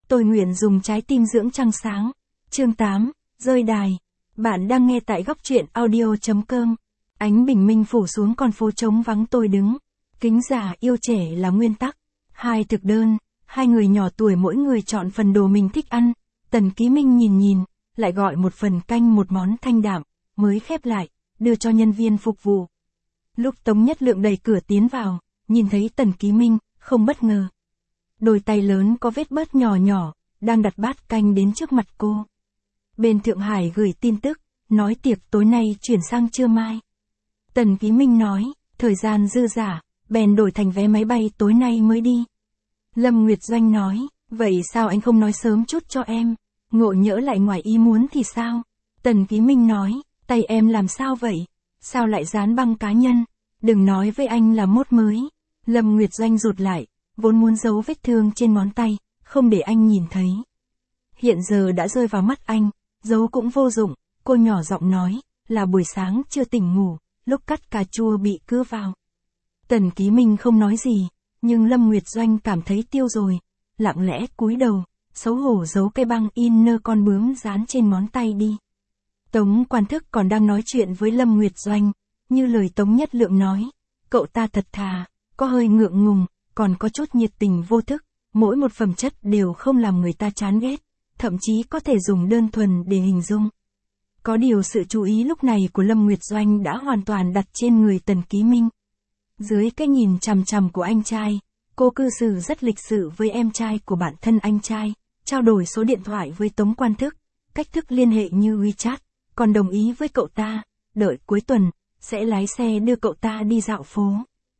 Tôi nguyện dùng trái tim dưỡng trăng sáng. Chương 8, rơi đài. Bạn đang nghe tại góc truyện audio.com. Ánh bình minh phủ xuống con phố trống vắng tôi đứng. Kính già yêu trẻ là nguyên tắc. Hai thực đơn, hai người nhỏ tuổi mỗi người chọn phần đồ mình thích ăn. Tần Ký Minh nhìn, lại gọi một phần canh một món thanh đạm, mới khép lại, đưa cho nhân viên phục vụ. Lúc Tống Nhất Lượng đẩy cửa tiến vào, nhìn thấy Tần Ký Minh, không bất ngờ. Đôi tay lớn có vết bớt nhỏ, đang đặt bát canh đến trước mặt cô. Bên Thượng Hải gửi tin tức, nói tiệc tối nay chuyển sang trưa mai. Tần Ký Minh nói, thời gian dư dả, bèn đổi thành vé máy bay tối nay mới đi. Lâm Nguyệt Doanh nói, vậy sao anh không nói sớm chút cho em, ngộ nhỡ lại ngoài ý muốn thì sao? Tần Ký Minh nói, tay em làm sao vậy? Sao lại dán băng cá nhân? Đừng nói với anh là mốt mới. Lâm Nguyệt Doanh rụt lại, vốn muốn giấu vết thương trên ngón tay, không để anh nhìn thấy. Hiện giờ đã rơi vào mắt anh, giấu cũng vô dụng, cô nhỏ giọng nói, là buổi sáng chưa tỉnh ngủ, lúc cắt cà chua bị cưa vào. Tần Ký Minh không nói gì, nhưng Lâm Nguyệt Doanh cảm thấy tiêu rồi, lặng lẽ cúi đầu, xấu hổ giấu cây băng inner con bướm dán trên ngón tay đi. Tống Quan Thức còn đang nói chuyện với Lâm Nguyệt Doanh, như lời Tống Nhất Lượng nói, cậu ta thật thà, có hơi ngượng ngùng, còn có chút nhiệt tình vô thức, mỗi một phẩm chất đều không làm người ta chán ghét, thậm chí có thể dùng đơn thuần để hình dung. Có điều sự chú ý lúc này của Lâm Nguyệt Doanh đã hoàn toàn đặt trên người Tần Ký Minh. Dưới cái nhìn chằm chằm của anh trai, cô cư xử rất lịch sự với em trai của bạn thân anh trai, trao đổi số điện thoại với Tống Quan Thức, cách thức liên hệ như WeChat, còn đồng ý với cậu ta, đợi cuối tuần, sẽ lái xe đưa cậu ta đi dạo phố.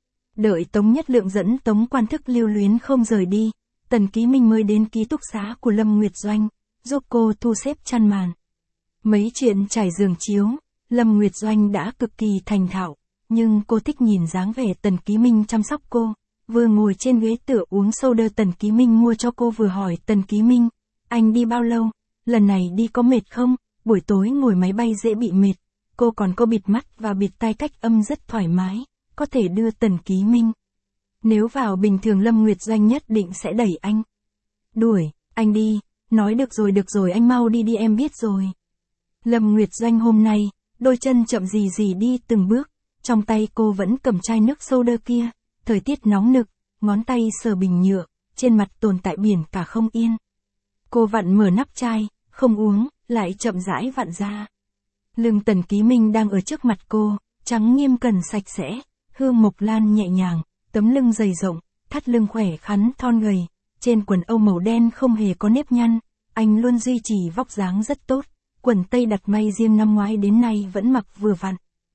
Đợi Tống Nhất Lượng dẫn Tống Quan Thức lưu luyến không rời đi, Tần Ký Minh mới đến ký túc xá của Lâm Nguyệt Doanh, giúp cô thu xếp chăn màn. Mấy chuyện trải giường chiếu, Lâm Nguyệt Doanh đã cực kỳ thành thạo, nhưng cô thích nhìn dáng vẻ Tần Ký Minh chăm sóc cô. Vừa ngồi trên ghế tựa uống soda Tần Ký Minh mua cho cô vừa hỏi Tần Ký Minh, anh đi bao lâu, lần này đi có mệt không, buổi tối ngồi máy bay dễ bị mệt. Cô còn có bịt mắt và bịt tai cách âm rất thoải mái, có thể đưa Tần Ký Minh. Nếu vào bình thường Lâm Nguyệt Doanh nhất định sẽ đẩy anh. Đuổi, anh đi, nói được rồi anh mau đi em biết rồi. Lâm Nguyệt Doanh hôm nay, đôi chân chậm gì đi từng bước, trong tay cô vẫn cầm chai nước soda kia, thời tiết nóng nực, ngón tay sờ bình nhựa, trên mặt tồn tại biển cả không yên. Cô vặn mở nắp chai, không uống, lại chậm rãi vặn ra. Lưng Tần Ký Minh đang ở trước mặt cô, trắng nghiêm cẩn sạch sẽ, hương mộc lan nhẹ nhàng, tấm lưng dày rộng, thắt lưng khỏe khoắn thon gầy, trên quần âu màu đen không hề có nếp nhăn, anh luôn duy trì vóc dáng rất tốt, quần tây đặt may riêng năm ngoái đến nay vẫn mặc vừa vặn.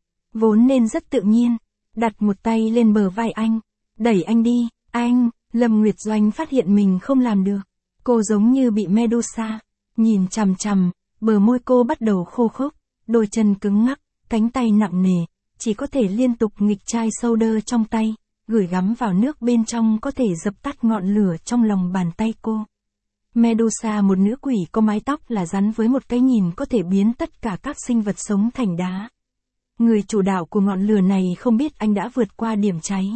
Vốn nên rất tự nhiên, đặt một tay lên bờ vai anh, đẩy anh đi, anh, Lâm Nguyệt Doanh phát hiện mình không làm được, cô giống như bị Medusa, nhìn chằm chằm, bờ môi cô bắt đầu khô khốc, đôi chân cứng ngắc, cánh tay nặng nề, chỉ có thể liên tục nghịch chai soda trong tay, gửi gắm vào nước bên trong có thể dập tắt ngọn lửa trong lòng bàn tay cô. Medusa, một nữ quỷ có mái tóc là rắn với một cái nhìn có thể biến tất cả các sinh vật sống thành đá. Người chủ đạo của ngọn lửa này không biết anh đã vượt qua điểm cháy.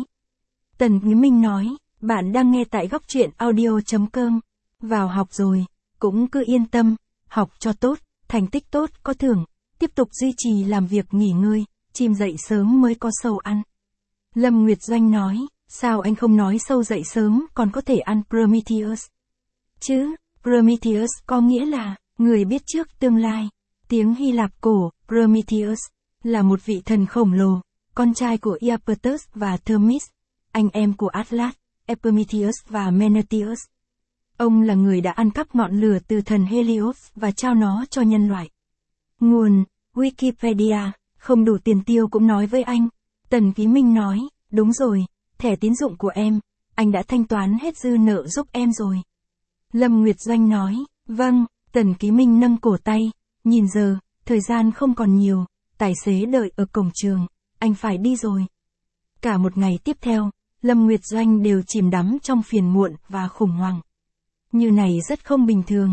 Tần Ký Minh nói, bạn đang nghe tại góc truyện audio.com. Vào học rồi, cũng cứ yên tâm, học cho tốt, thành tích tốt có thưởng, tiếp tục duy trì làm việc nghỉ ngơi, chim dậy sớm mới có sâu ăn. Lâm Nguyệt Doanh nói, sao anh không nói sâu dậy sớm còn có thể ăn Prometheus? Chứ, Prometheus có nghĩa là, người biết trước tương lai. Tiếng Hy Lạp cổ, Prometheus, là một vị thần khổng lồ, con trai của Iapetus và Themis, anh em của Atlas, Epimetheus và Menetius. Ông là người đã ăn cắp ngọn lửa từ thần Helios và trao nó cho nhân loại. Nguồn, Wikipedia, không đủ tiền tiêu cũng nói với anh. Tần Ký Minh nói, đúng rồi, thẻ tín dụng của em, anh đã thanh toán hết dư nợ giúp em rồi. Lâm Nguyệt Doanh nói, vâng, Tần Ký Minh nâng cổ tay, nhìn giờ, thời gian không còn nhiều, tài xế đợi ở cổng trường, anh phải đi rồi. Cả một ngày tiếp theo, Lâm Nguyệt Doanh đều chìm đắm trong phiền muộn và khủng hoảng. Như này rất không bình thường,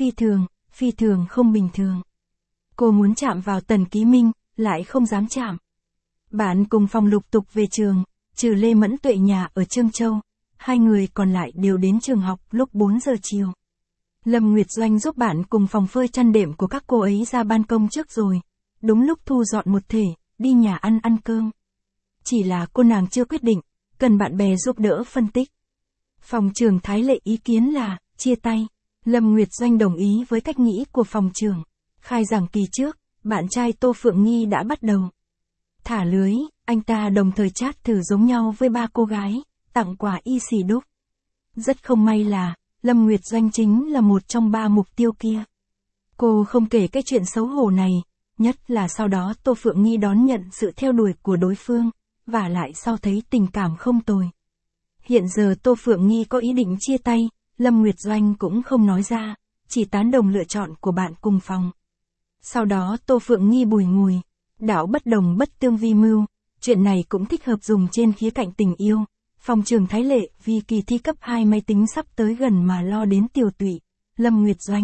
phi thường không bình thường. Cô muốn chạm vào Tần Ký Minh, lại không dám chạm. Bạn cùng phòng lục tục về trường, trừ Lê Mẫn Tuệ nhà ở Trương Châu, hai người còn lại đều đến trường học lúc 4 giờ chiều. Lâm Nguyệt Doanh giúp bạn cùng phòng phơi chăn đệm của các cô ấy ra ban công trước rồi. Đúng lúc thu dọn một thể, đi nhà ăn ăn cơm. Chỉ là cô nàng chưa quyết định, cần bạn bè giúp đỡ phân tích. Phòng trưởng Thái Lệ ý kiến là, chia tay. Lâm Nguyệt Doanh đồng ý với cách nghĩ của phòng trưởng. Khai giảng kỳ trước, bạn trai Tô Phượng Nghi đã bắt đầu thả lưới, anh ta đồng thời chat thử giống nhau với 3 cô gái, tặng quà y xì đúc. Rất không may là, Lâm Nguyệt Doanh chính là một trong 3 mục tiêu kia. Cô không kể cái chuyện xấu hổ này, nhất là sau đó Tô Phượng Nghi đón nhận sự theo đuổi của đối phương, và lại sau thấy tình cảm không tồi. Hiện giờ Tô Phượng Nghi có ý định chia tay, Lâm Nguyệt Doanh cũng không nói ra, chỉ tán đồng lựa chọn của bạn cùng phòng. Sau đó Tô Phượng Nghi bùi ngùi, đạo bất đồng bất tương vi mưu, chuyện này cũng thích hợp dùng trên khía cạnh tình yêu. Phòng trưởng Thái Lệ vì kỳ thi cấp 2 máy tính sắp tới gần mà lo đến tiều tụy. Lâm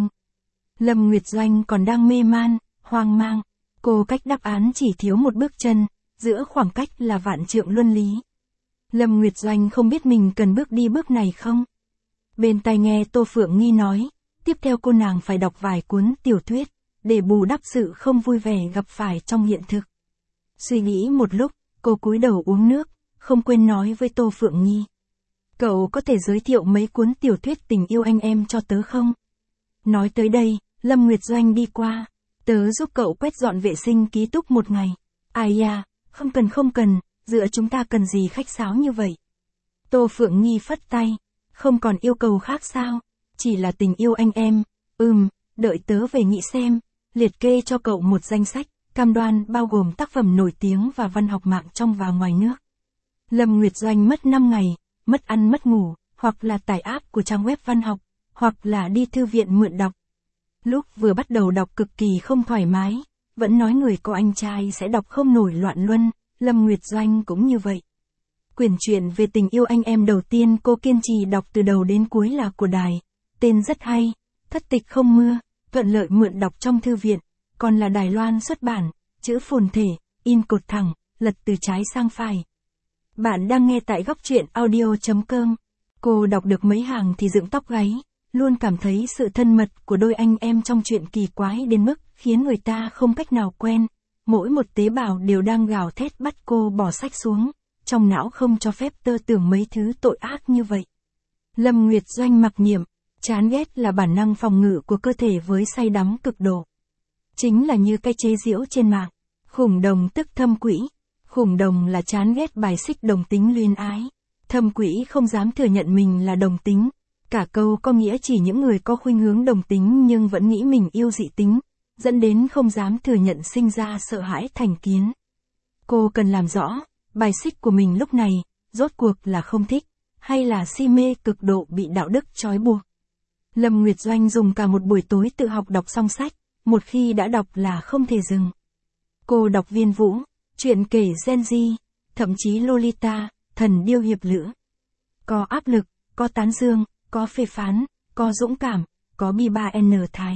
Nguyệt Doanh còn đang mê man, hoang mang. Cô cách đáp án chỉ thiếu một bước chân, giữa khoảng cách là vạn trượng luân lý. Lâm Nguyệt Doanh không biết mình cần bước đi bước này không. Bên tai nghe Tô Phượng Nghi nói, tiếp theo cô nàng phải đọc vài cuốn tiểu thuyết, để bù đắp sự không vui vẻ gặp phải trong hiện thực. Suy nghĩ một lúc, cô cúi đầu uống nước, không quên nói với Tô Phượng Nghi. Cậu có thể giới thiệu mấy cuốn tiểu thuyết tình yêu anh em cho tớ không? Nói tới đây, Lâm Nguyệt Doanh đi qua. Tớ giúp cậu quét dọn vệ sinh ký túc một ngày. Ai da, không cần, giữa chúng ta cần gì khách sáo như vậy. Tô Phượng Nghi phất tay. Không còn yêu cầu khác sao? Chỉ là tình yêu anh em. Đợi tớ về nghĩ xem. Liệt kê cho cậu một danh sách, cam đoan bao gồm tác phẩm nổi tiếng và văn học mạng trong và ngoài nước. Lâm Nguyệt Doanh mất 5 ngày, mất ăn mất ngủ, hoặc là tải app của trang web văn học, hoặc là đi thư viện mượn đọc. Lúc vừa bắt đầu đọc cực kỳ không thoải mái, vẫn nói người có anh trai sẽ đọc không nổi loạn luân, Lâm Nguyệt Doanh cũng như vậy. Quyển truyện về tình yêu anh em đầu tiên cô kiên trì đọc từ đầu đến cuối là của Đài, tên rất hay, Thất tịch không mưa, thuận lợi mượn đọc trong thư viện, còn là Đài Loan xuất bản, chữ phồn thể, in cột thẳng, lật từ trái sang phải. Bạn đang nghe tại góc truyện audio.com. Cô đọc được mấy hàng thì dựng tóc gáy, luôn cảm thấy sự thân mật của đôi anh em trong chuyện kỳ quái đến mức khiến người ta không cách nào quen. Mỗi một tế bào đều đang gào thét bắt cô bỏ sách xuống, trong não không cho phép tơ tưởng mấy thứ tội ác như vậy. Lâm Nguyệt Doanh mặc niệm, chán ghét là bản năng phòng ngự của cơ thể với say đắm cực độ. Chính là như cái chế giễu trên mạng, khủng đồng tức thâm quỹ. Khủng đồng là chán ghét bài xích đồng tính luyến ái. Thâm quỹ không dám thừa nhận mình là đồng tính. Cả câu có nghĩa chỉ những người có khuynh hướng đồng tính nhưng vẫn nghĩ mình yêu dị tính, dẫn đến không dám thừa nhận sinh ra sợ hãi thành kiến. Cô cần làm rõ, bài xích của mình lúc này, rốt cuộc là không thích, hay là si mê cực độ bị đạo đức trói buộc. Lâm Nguyệt Doanh dùng cả một buổi tối tự học đọc xong sách, một khi đã đọc là không thể dừng. Cô đọc Viên Vũ, chuyện kể Gen Z, thậm chí Lolita, thần điêu hiệp lữ. Có áp lực, có tán dương, có phê phán, có dũng cảm, có bi-3N thái.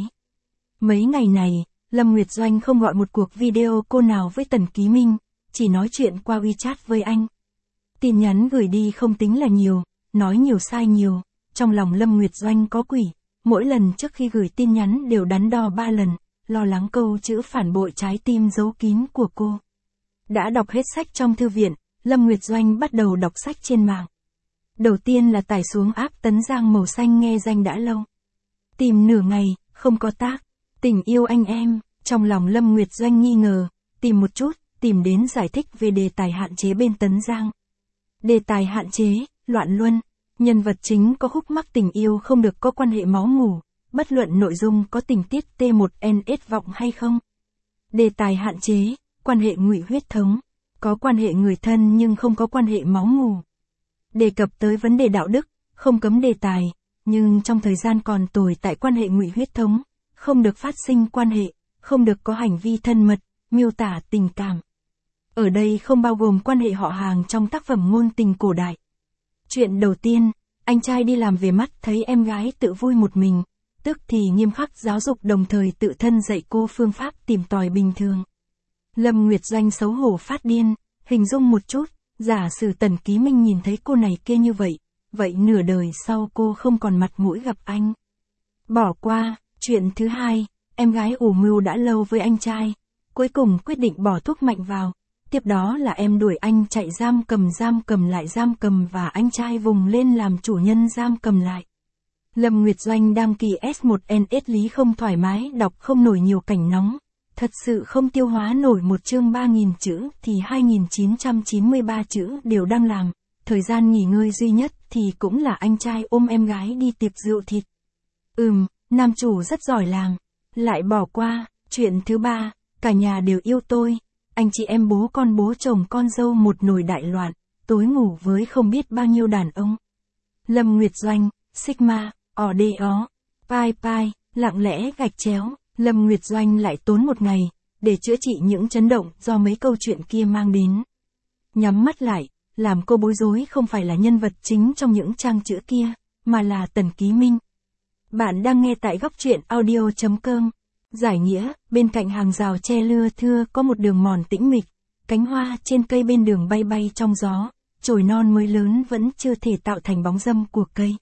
Mấy ngày này, Lâm Nguyệt Doanh không gọi một cuộc video call nào với Tần Ký Minh, chỉ nói chuyện qua WeChat với anh. Tin nhắn gửi đi không tính là nhiều, nói nhiều sai nhiều, trong lòng Lâm Nguyệt Doanh có quỷ, mỗi lần trước khi gửi tin nhắn đều đắn đo 3 lần, lo lắng câu chữ phản bội trái tim giấu kín của cô. Đã đọc hết sách trong thư viện, Lâm Nguyệt Doanh bắt đầu đọc sách trên mạng. Đầu tiên là tải xuống app Tấn Giang màu xanh nghe danh đã lâu. Tìm nửa ngày, không có tác. Tình yêu anh em, trong lòng Lâm Nguyệt Doanh nghi ngờ, tìm một chút, tìm đến giải thích về đề tài hạn chế bên Tấn Giang. Đề tài hạn chế, loạn luân, nhân vật chính có khúc mắc tình yêu không được có quan hệ máu mủ, bất luận nội dung có tình tiết T1NS vọng hay không. Đề tài hạn chế, quan hệ ngụy huyết thống, có quan hệ người thân nhưng không có quan hệ máu mủ. Đề cập tới vấn đề đạo đức, không cấm đề tài, nhưng trong thời gian còn tồn tại quan hệ ngụy huyết thống, không được phát sinh quan hệ, không được có hành vi thân mật, miêu tả tình cảm. Ở đây không bao gồm quan hệ họ hàng trong tác phẩm ngôn tình cổ đại. Chuyện đầu tiên, anh trai đi làm về mắt thấy em gái tự vui một mình, tức thì nghiêm khắc giáo dục đồng thời tự thân dạy cô phương pháp tìm tòi bình thường. Lâm Nguyệt Doanh xấu hổ phát điên, hình dung một chút, giả sử Tần Ký Minh nhìn thấy cô này kia như vậy, vậy nửa đời sau cô không còn mặt mũi gặp anh. Bỏ qua. Chuyện thứ hai, em gái ủ mưu đã lâu với anh trai, cuối cùng quyết định bỏ thuốc mạnh vào. Tiếp đó là em đuổi anh chạy giam cầm lại giam cầm và anh trai vùng lên làm chủ nhân giam cầm lại. Lâm Nguyệt Doanh đăng ký S1NS lý không thoải mái đọc không nổi nhiều cảnh nóng. Thật sự không tiêu hóa nổi một chương 3.000 chữ thì 2.993 chữ đều đang làm. Thời gian nghỉ ngơi duy nhất thì cũng là anh trai ôm em gái đi tiệc rượu thịt. Nam chủ rất giỏi làm. Lại bỏ qua. Chuyện thứ ba, cả nhà đều yêu tôi. Anh chị em bố chồng con dâu một nồi đại loạn. Tối ngủ với không biết bao nhiêu đàn ông. Lâm Nguyệt Doanh, Sigma, ODO, Pi, lặng lẽ gạch chéo. Lâm Nguyệt Doanh lại tốn một ngày, để chữa trị những chấn động do mấy câu chuyện kia mang đến. Nhắm mắt lại, làm cô bối rối không phải là nhân vật chính trong những trang chữ kia, mà là Tần Ký Minh. Bạn đang nghe tại góc truyện audio.com. Giải nghĩa, bên cạnh hàng rào tre lưa thưa có một đường mòn tĩnh mịch, cánh hoa trên cây bên đường bay trong gió, chồi non mới lớn vẫn chưa thể tạo thành bóng râm của cây.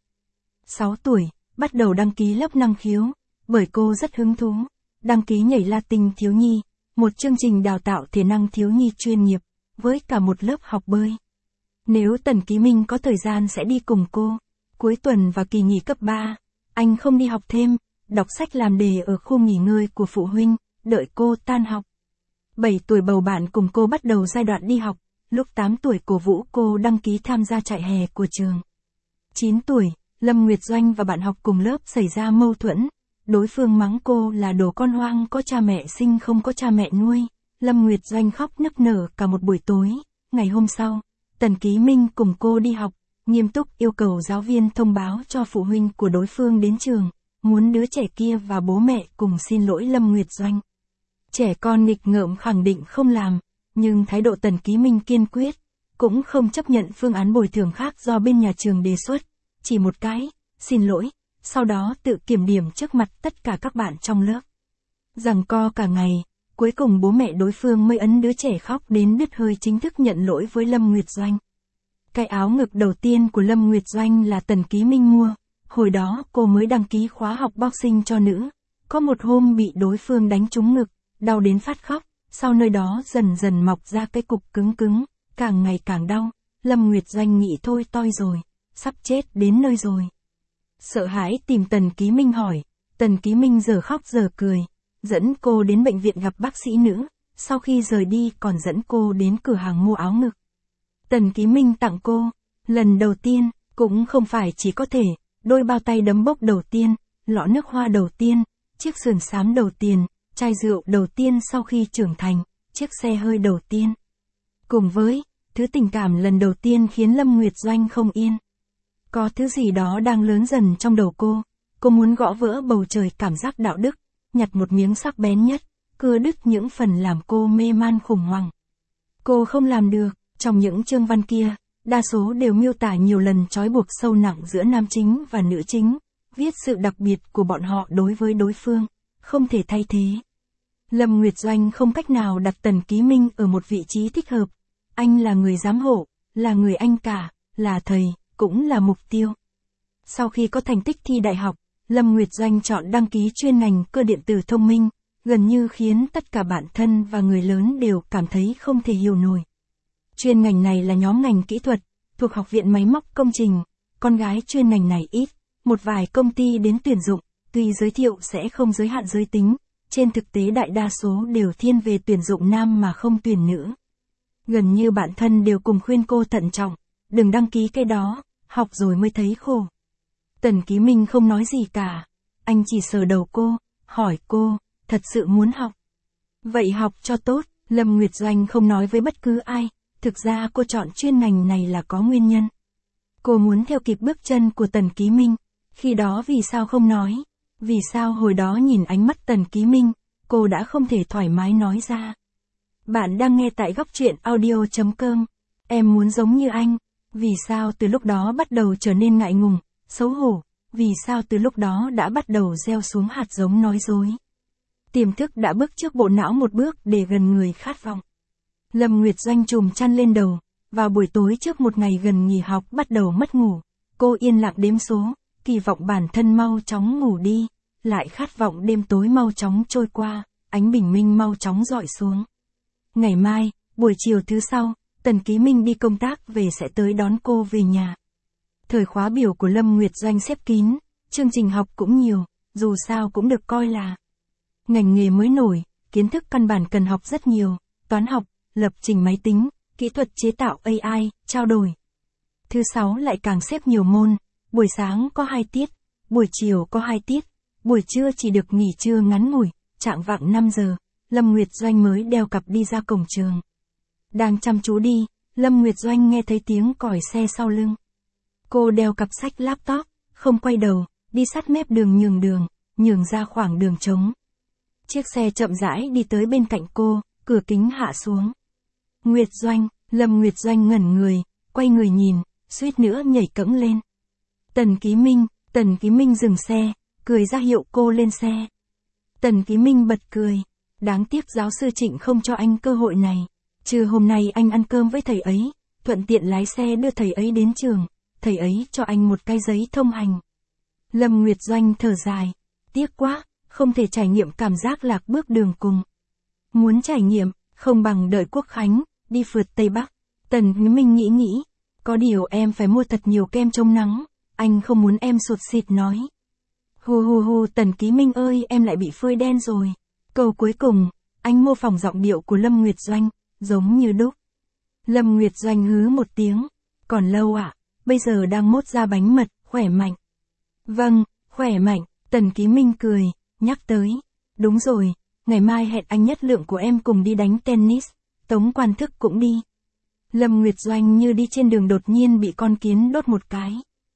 6 tuổi, bắt đầu đăng ký lớp năng khiếu, bởi cô rất hứng thú. Đăng ký nhảy Latin thiếu nhi, một chương trình đào tạo thể năng thiếu nhi chuyên nghiệp, với cả một lớp học bơi. Nếu Tần Ký Minh có thời gian sẽ đi cùng cô. Cuối tuần và kỳ nghỉ cấp 3, anh không đi học thêm, đọc sách làm đề ở khu nghỉ ngơi của phụ huynh, đợi cô tan học. 7 tuổi bầu bạn cùng cô bắt đầu giai đoạn đi học, lúc 8 tuổi cổ vũ cô đăng ký tham gia trại hè của trường. 9 tuổi, Lâm Nguyệt Doanh và bạn học cùng lớp xảy ra mâu thuẫn. Đối phương mắng cô là đồ con hoang có cha mẹ sinh không có cha mẹ nuôi. Lâm Nguyệt Doanh khóc nức nở cả một buổi tối. Ngày hôm sau, Tần Ký Minh cùng cô đi học, nghiêm túc yêu cầu giáo viên thông báo cho phụ huynh của đối phương đến trường, muốn đứa trẻ kia và bố mẹ cùng xin lỗi Lâm Nguyệt Doanh. Trẻ con nghịch ngợm khẳng định không làm, nhưng thái độ Tần Ký Minh kiên quyết, cũng không chấp nhận phương án bồi thường khác do bên nhà trường đề xuất, chỉ một cái, xin lỗi, sau đó tự kiểm điểm trước mặt tất cả các bạn trong lớp. Giằng co cả ngày, cuối cùng bố mẹ đối phương mới ấn đứa trẻ khóc đến đứt hơi chính thức nhận lỗi với Lâm Nguyệt Doanh. Cái áo ngực đầu tiên của Lâm Nguyệt Doanh là Tần Ký Minh mua, hồi đó cô mới đăng ký khóa học boxing cho nữ, có một hôm bị đối phương đánh trúng ngực, đau đến phát khóc, sau nơi đó dần dần mọc ra cái cục cứng, càng ngày càng đau, Lâm Nguyệt Doanh nghĩ thôi toi rồi, sắp chết đến nơi rồi. Sợ hãi tìm Tần Ký Minh hỏi, Tần Ký Minh giờ khóc giờ cười, dẫn cô đến bệnh viện gặp bác sĩ nữ, sau khi rời đi còn dẫn cô đến cửa hàng mua áo ngực. Tần Ký Minh tặng cô, lần đầu tiên, cũng không phải chỉ có thể, đôi bao tay đấm bốc đầu tiên, lọ nước hoa đầu tiên, chiếc sườn xám đầu tiên, chai rượu đầu tiên sau khi trưởng thành, chiếc xe hơi đầu tiên. Cùng với, thứ tình cảm lần đầu tiên khiến Lâm Nguyệt Doanh không yên. Có thứ gì đó đang lớn dần trong đầu cô muốn gõ vỡ bầu trời cảm giác đạo đức, nhặt một miếng sắc bén nhất, cưa đứt những phần làm cô mê man khủng hoảng. Cô không làm được, trong những chương văn kia, đa số đều miêu tả nhiều lần trói buộc sâu nặng giữa nam chính và nữ chính, viết sự đặc biệt của bọn họ đối với đối phương, không thể thay thế. Lâm Nguyệt Doanh không cách nào đặt Tần Ký Minh ở một vị trí thích hợp. Anh là người giám hộ, là người anh cả, là thầy, cũng là mục tiêu. Sau khi có thành tích thi đại học, Lâm Nguyệt Doanh chọn đăng ký chuyên ngành cơ điện tử thông minh, gần như khiến tất cả bạn thân và người lớn đều cảm thấy không thể hiểu nổi. Chuyên ngành này là nhóm ngành kỹ thuật, thuộc Học viện Máy móc Công trình, con gái chuyên ngành này ít, một vài công ty đến tuyển dụng, tuy giới thiệu sẽ không giới hạn giới tính, trên thực tế đại đa số đều thiên về tuyển dụng nam mà không tuyển nữ. Gần như bạn thân đều cùng khuyên cô thận trọng, đừng đăng ký cái đó, học rồi mới thấy khổ. Tần Ký Minh không nói gì cả, anh chỉ sờ đầu cô, hỏi cô, thật sự muốn học. Vậy học cho tốt, Lâm Nguyệt Doanh không nói với bất cứ ai, thực ra cô chọn chuyên ngành này là có nguyên nhân. Cô muốn theo kịp bước chân của Tần Ký Minh, khi đó vì sao không nói, vì sao hồi đó nhìn ánh mắt Tần Ký Minh, cô đã không thể thoải mái nói ra. Bạn đang nghe tại góc truyện audio.com, em muốn giống như anh, vì sao từ lúc đó bắt đầu trở nên ngại ngùng, xấu hổ, vì sao từ lúc đó đã bắt đầu gieo xuống hạt giống nói dối. Tiềm thức đã bước trước bộ não một bước để gần người khát vọng. Lâm Nguyệt Doanh trùm chăn lên đầu, vào buổi tối trước một ngày gần nghỉ học bắt đầu mất ngủ, cô yên lặng đếm số, kỳ vọng bản thân mau chóng ngủ đi, lại khát vọng đêm tối mau chóng trôi qua, ánh bình minh mau chóng rọi xuống. Ngày mai, buổi chiều thứ sau, Tần Ký Minh đi công tác về sẽ tới đón cô về nhà. Thời khóa biểu của Lâm Nguyệt Doanh xếp kín, chương trình học cũng nhiều, dù sao cũng được coi là ngành nghề mới nổi, kiến thức căn bản cần học rất nhiều, toán học, lập trình máy tính, kỹ thuật chế tạo AI, trao đổi. Thứ sáu lại càng xếp nhiều môn, buổi sáng có 2 tiết, buổi chiều có 2 tiết, buổi trưa chỉ được nghỉ trưa ngắn ngủi, chạng vạng 5 giờ, Lâm Nguyệt Doanh mới đeo cặp đi ra cổng trường. Đang chăm chú đi, Lâm Nguyệt Doanh nghe thấy tiếng còi xe sau lưng. Cô đeo cặp sách laptop, không quay đầu, đi sát mép đường, nhường ra khoảng đường trống. Chiếc xe chậm rãi đi tới bên cạnh cô, cửa kính hạ xuống. Nguyệt Doanh, Lâm Nguyệt Doanh ngẩn người, quay người nhìn, suýt nữa nhảy cẫng lên. Tần Ký Minh dừng xe, cười ra hiệu cô lên xe. Tần Ký Minh bật cười, đáng tiếc giáo sư Trịnh không cho anh cơ hội này. Trưa hôm nay anh ăn cơm với thầy ấy, thuận tiện lái xe đưa thầy ấy đến trường, thầy ấy cho anh một cái giấy thông hành. Lâm Nguyệt Doanh thở dài, tiếc quá, không thể trải nghiệm cảm giác lạc bước đường cùng. Muốn trải nghiệm, không bằng đợi Quốc Khánh, đi phượt Tây Bắc. Tần Ký Minh nghĩ, có điều em phải mua thật nhiều kem chống nắng, anh không muốn em sụt xịt nói. Hu Tần Ký Minh ơi, em lại bị phơi đen rồi. Câu cuối cùng, anh mô phỏng giọng điệu của Lâm Nguyệt Doanh, giống như đúc. Lâm Nguyệt Doanh hứ một tiếng, còn lâu ạ, bây giờ đang mốt ra bánh mật, khỏe mạnh. Vâng, khỏe mạnh, Tần Ký Minh cười, nhắc tới. Đúng rồi, ngày mai hẹn anh Nhất Lượng của em cùng đi đánh tennis, Tống Quan Thức cũng đi. Lâm Nguyệt Doanh như đi trên đường đột nhiên bị con kiến đốt một cái.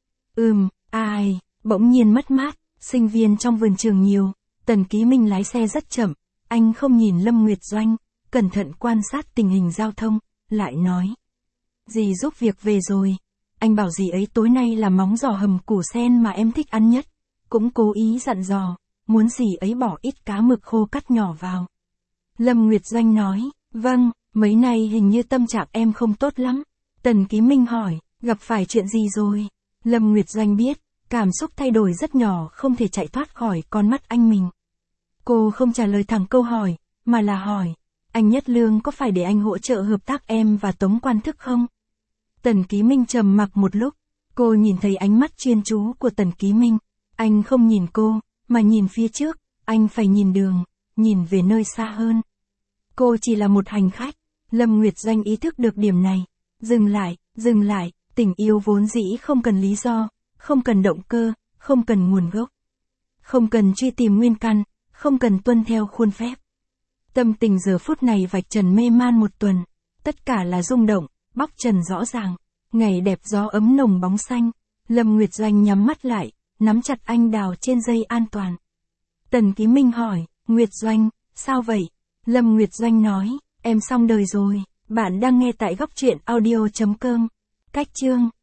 Ai, bỗng nhiên mất mát, sinh viên trong vườn trường nhiều, Tần Ký Minh lái xe rất chậm, anh không nhìn Lâm Nguyệt Doanh, cẩn thận quan sát tình hình giao thông, lại nói. Dì giúp việc về rồi, anh bảo dì ấy tối nay làm móng giò hầm củ sen mà em thích ăn nhất, cũng cố ý dặn dò, muốn dì ấy bỏ ít cá mực khô cắt nhỏ vào. Lâm Nguyệt Doanh nói, vâng, mấy nay hình như tâm trạng em không tốt lắm. Tần Ký Minh hỏi, gặp phải chuyện gì rồi? Lâm Nguyệt Doanh biết, cảm xúc thay đổi rất nhỏ không thể chạy thoát khỏi con mắt anh mình. Cô không trả lời thẳng câu hỏi, mà là hỏi, anh Nhất Lương có phải để anh hỗ trợ hợp tác em và Tống Quan Thức không? Tần Ký Minh trầm mặc một lúc, cô nhìn thấy ánh mắt chuyên chú của Tần Ký Minh, anh không nhìn cô, mà nhìn phía trước, anh phải nhìn đường, nhìn về nơi xa hơn. Cô chỉ là một hành khách, Lâm Nguyệt Doanh ý thức được điểm này, dừng lại, tình yêu vốn dĩ không cần lý do, không cần động cơ, không cần nguồn gốc, không cần truy tìm nguyên căn, không cần tuân theo khuôn phép. Tâm tình giờ phút này vạch trần mê man một tuần, tất cả là rung động, bóc trần rõ ràng, ngày đẹp gió ấm nồng bóng xanh, Lâm Nguyệt Doanh nhắm mắt lại, nắm chặt anh đào trên dây an toàn. Tần Ký Minh hỏi, Nguyệt Doanh, sao vậy? Lâm Nguyệt Doanh nói, em xong đời rồi, bạn đang nghe tại góc truyện audio.com. Cách chương